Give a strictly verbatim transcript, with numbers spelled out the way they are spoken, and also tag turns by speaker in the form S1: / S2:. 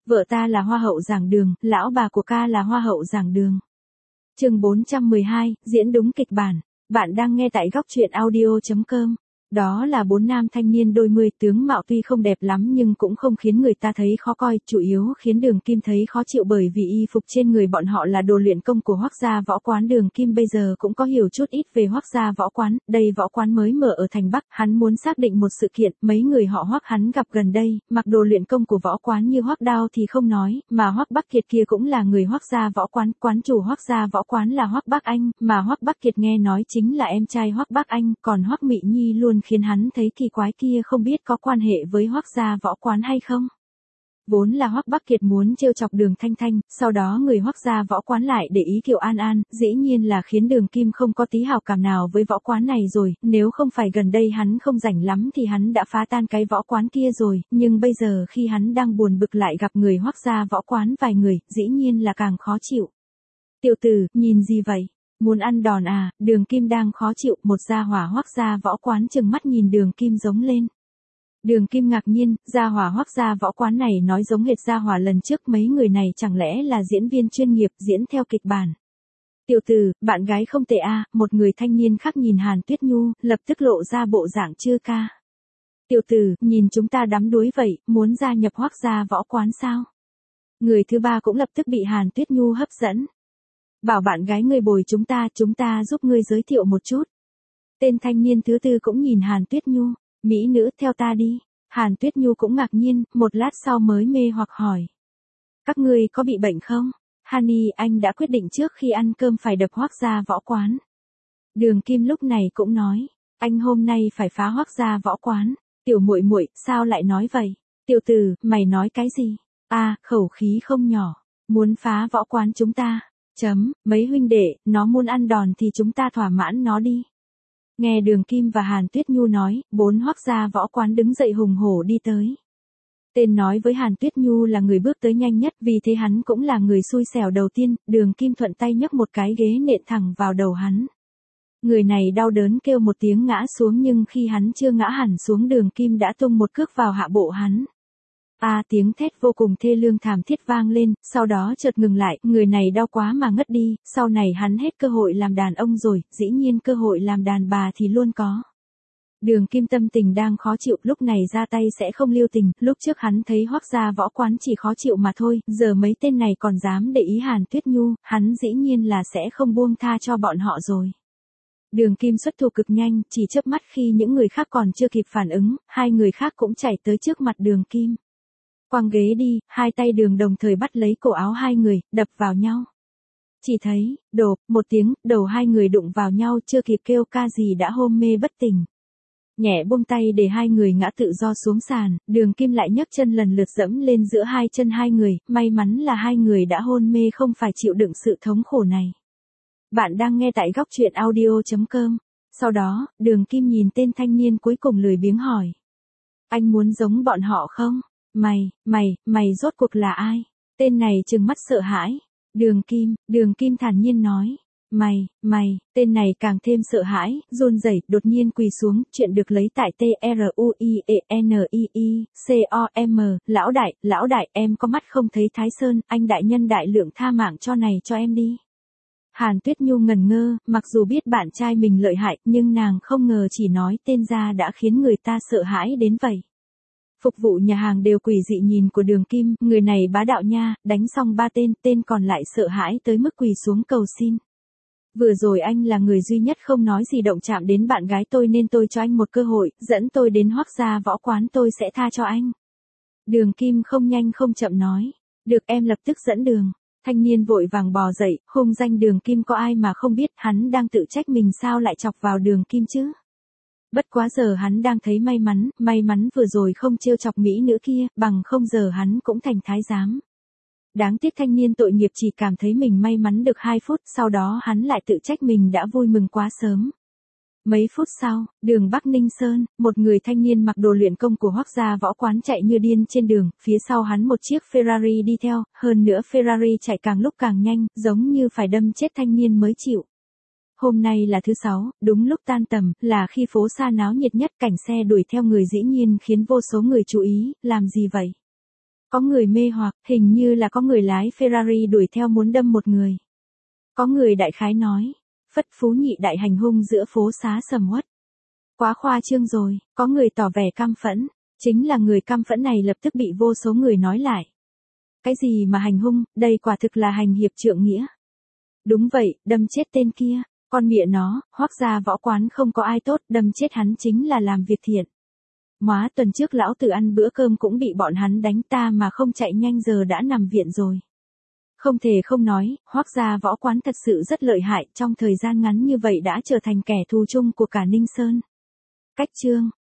S1: Vợ ta là hoa hậu giảng đường, lão bà của ca là hoa hậu giảng đường. Chương bốn trăm mười hai, diễn đúng kịch bản. Bạn đang nghe tại góc truyện audio chấm com. Đó là bốn nam thanh niên đôi mươi, tướng mạo tuy không đẹp lắm nhưng cũng không khiến người ta thấy khó coi, chủ yếu khiến Đường Kim thấy khó chịu bởi vì y phục trên người bọn họ là đồ luyện công của Hoắc gia võ quán. Đường Kim bây giờ cũng có hiểu chút ít về Hoắc gia võ quán, đây võ quán mới mở ở thành Bắc, hắn muốn xác định một sự kiện, mấy người họ Hoắc hắn gặp gần đây, mặc đồ luyện công của võ quán như Hoắc Đao thì không nói, mà Hoắc Bắc Kiệt kia cũng là người Hoắc gia võ quán, quán chủ Hoắc gia võ quán là Hoắc Bắc Anh, mà Hoắc Bắc Kiệt nghe nói chính là em trai Hoắc Bắc Anh, còn Hoắc Mị Nhi luôn khiến hắn thấy kỳ quái, kia không biết có quan hệ với Hoắc gia võ quán hay không. Vốn là Hoắc Bắc Kiệt muốn trêu chọc Đường Thanh Thanh, sau đó người Hoắc gia võ quán lại để ý Kiều An An, dĩ nhiên là khiến Đường Kim không có tí hảo cảm nào với võ quán này rồi, nếu không phải gần đây hắn không rảnh lắm thì hắn đã phá tan cái võ quán kia rồi, nhưng bây giờ khi hắn đang buồn bực lại gặp người Hoắc gia võ quán vài người, dĩ nhiên là càng khó chịu. Tiểu tử, nhìn gì vậy? Muốn ăn đòn à? Đường Kim đang khó chịu, một gia hỏa Hoắc gia võ quán trừng mắt nhìn Đường Kim giống lên. Đường Kim ngạc nhiên, gia hỏa Hoắc gia võ quán này nói giống hệt gia hỏa lần trước, mấy người này chẳng lẽ là diễn viên chuyên nghiệp diễn theo kịch bản. Tiểu tử, bạn gái không tệ a, một người thanh niên khác nhìn Hàn Tuyết Nhu, lập tức lộ ra bộ dạng chư ca. Tiểu tử, nhìn chúng ta đắm đuối vậy, muốn gia nhập Hoắc gia võ quán sao? Người thứ ba cũng lập tức bị Hàn Tuyết Nhu hấp dẫn. Bảo bạn gái người bồi chúng ta, chúng ta giúp ngươi giới thiệu một chút. Tên thanh niên thứ tư cũng nhìn Hàn Tuyết Nhu, mỹ nữ theo ta đi. Hàn Tuyết Nhu cũng ngạc nhiên, một lát sau mới mê hoặc hỏi. Các ngươi có bị bệnh không? Hani, anh đã quyết định trước khi ăn cơm phải đập Hoắc gia võ quán. Đường Kim lúc này cũng nói, anh hôm nay phải phá Hoắc gia võ quán. Tiểu muội muội, sao lại nói vậy? Tiểu tử, mày nói cái gì? A, à, khẩu khí không nhỏ, muốn phá võ quán chúng ta. Chấm, mấy huynh đệ, nó muốn ăn đòn thì chúng ta thỏa mãn nó đi. Nghe Đường Kim và Hàn Tuyết Nhu nói, bốn Hoắc gia võ quán đứng dậy hùng hổ đi tới. Tên nói với Hàn Tuyết Nhu là người bước tới nhanh nhất, vì thế hắn cũng là người xui xẻo đầu tiên. Đường Kim thuận tay nhấc một cái ghế nện thẳng vào đầu hắn. Người này đau đớn kêu một tiếng ngã xuống, nhưng khi hắn chưa ngã hẳn xuống, Đường Kim đã tung một cước vào hạ bộ hắn. A à, tiếng thét vô cùng thê lương thảm thiết vang lên, sau đó chợt ngừng lại, người này đau quá mà ngất đi, sau này hắn hết cơ hội làm đàn ông rồi, dĩ nhiên cơ hội làm đàn bà thì luôn có. Đường Kim tâm tình đang khó chịu, lúc này ra tay sẽ không lưu tình, lúc trước hắn thấy Hoắc gia võ quán chỉ khó chịu mà thôi, giờ mấy tên này còn dám để ý Hàn Tuyết Nhu, hắn dĩ nhiên là sẽ không buông tha cho bọn họ rồi. Đường Kim xuất thủ cực nhanh, chỉ chớp mắt khi những người khác còn chưa kịp phản ứng, hai người khác cũng chạy tới trước mặt Đường Kim. Quăng ghế đi, hai tay Đường đồng thời bắt lấy cổ áo hai người, đập vào nhau. Chỉ thấy, đột, một tiếng, đầu hai người đụng vào nhau, chưa kịp kêu ca gì đã hôn mê bất tỉnh. Nhẹ buông tay để hai người ngã tự do xuống sàn, Đường Kim lại nhấc chân lần lượt dẫm lên giữa hai chân hai người, may mắn là hai người đã hôn mê không phải chịu đựng sự thống khổ này. Bạn đang nghe tại góc truyện audio chấm com. Sau đó, Đường Kim nhìn tên thanh niên cuối cùng lười biếng hỏi. Anh muốn giống bọn họ không? Mày, mày, mày rốt cuộc là ai? Tên này trừng mắt sợ hãi. Đường Kim, Đường Kim thản nhiên nói. Mày, mày, tên này càng thêm sợ hãi, run rẩy, đột nhiên quỳ xuống, chuyện được lấy tại T R U I E N I I C O M, lão đại, lão đại, em có mắt không thấy Thái Sơn, anh đại nhân đại lượng tha mạng cho này cho em đi. Hàn Tuyết Nhu ngần ngơ, mặc dù biết bạn trai mình lợi hại, nhưng nàng không ngờ chỉ nói tên ra đã khiến người ta sợ hãi đến vậy. Phục vụ nhà hàng đều quỷ dị nhìn của Đường Kim, người này bá đạo nha, đánh xong ba tên, tên còn lại sợ hãi tới mức quỳ xuống cầu xin. Vừa rồi anh là người duy nhất không nói gì động chạm đến bạn gái tôi nên tôi cho anh một cơ hội, dẫn tôi đến Hoắc gia võ quán tôi sẽ tha cho anh. Đường Kim không nhanh không chậm nói, được em lập tức dẫn đường. Thanh niên vội vàng bò dậy, hung danh Đường Kim có ai mà không biết, hắn đang tự trách mình sao lại chọc vào Đường Kim chứ. Bất quá giờ hắn đang thấy may mắn, may mắn vừa rồi không trêu chọc mỹ nữ kia, bằng không giờ hắn cũng thành thái giám. Đáng tiếc thanh niên tội nghiệp chỉ cảm thấy mình may mắn được hai phút, sau đó hắn lại tự trách mình đã vui mừng quá sớm. Mấy phút sau, đường Bắc Ninh Sơn, một người thanh niên mặc đồ luyện công của Hoắc gia võ quán chạy như điên trên đường, phía sau hắn một chiếc Ferrari đi theo, hơn nữa Ferrari chạy càng lúc càng nhanh, giống như phải đâm chết thanh niên mới chịu. Hôm nay là thứ sáu, đúng lúc tan tầm, là khi phố xa náo nhiệt nhất, cảnh xe đuổi theo người dĩ nhiên khiến vô số người chú ý, làm gì vậy? Có người mê hoặc, hình như là có người lái Ferrari đuổi theo muốn đâm một người. Có người đại khái nói, Phất Phú Nhị đại hành hung giữa phố xá sầm uất. Quá khoa trương rồi, có người tỏ vẻ căm phẫn, chính là người căm phẫn này lập tức bị vô số người nói lại. Cái gì mà hành hung, đây quả thực là hành hiệp trượng nghĩa. Đúng vậy, đâm chết tên kia, con mẹ nó, Hoắc gia võ quán không có ai tốt, đâm chết hắn chính là làm việc thiện. Móa tuần trước lão tử ăn bữa cơm cũng bị bọn hắn đánh, ta mà không chạy nhanh giờ đã nằm viện rồi. Không thể không nói, Hoắc gia võ quán thật sự rất lợi hại, trong thời gian ngắn như vậy đã trở thành kẻ thù chung của cả Ninh Sơn. Cách chương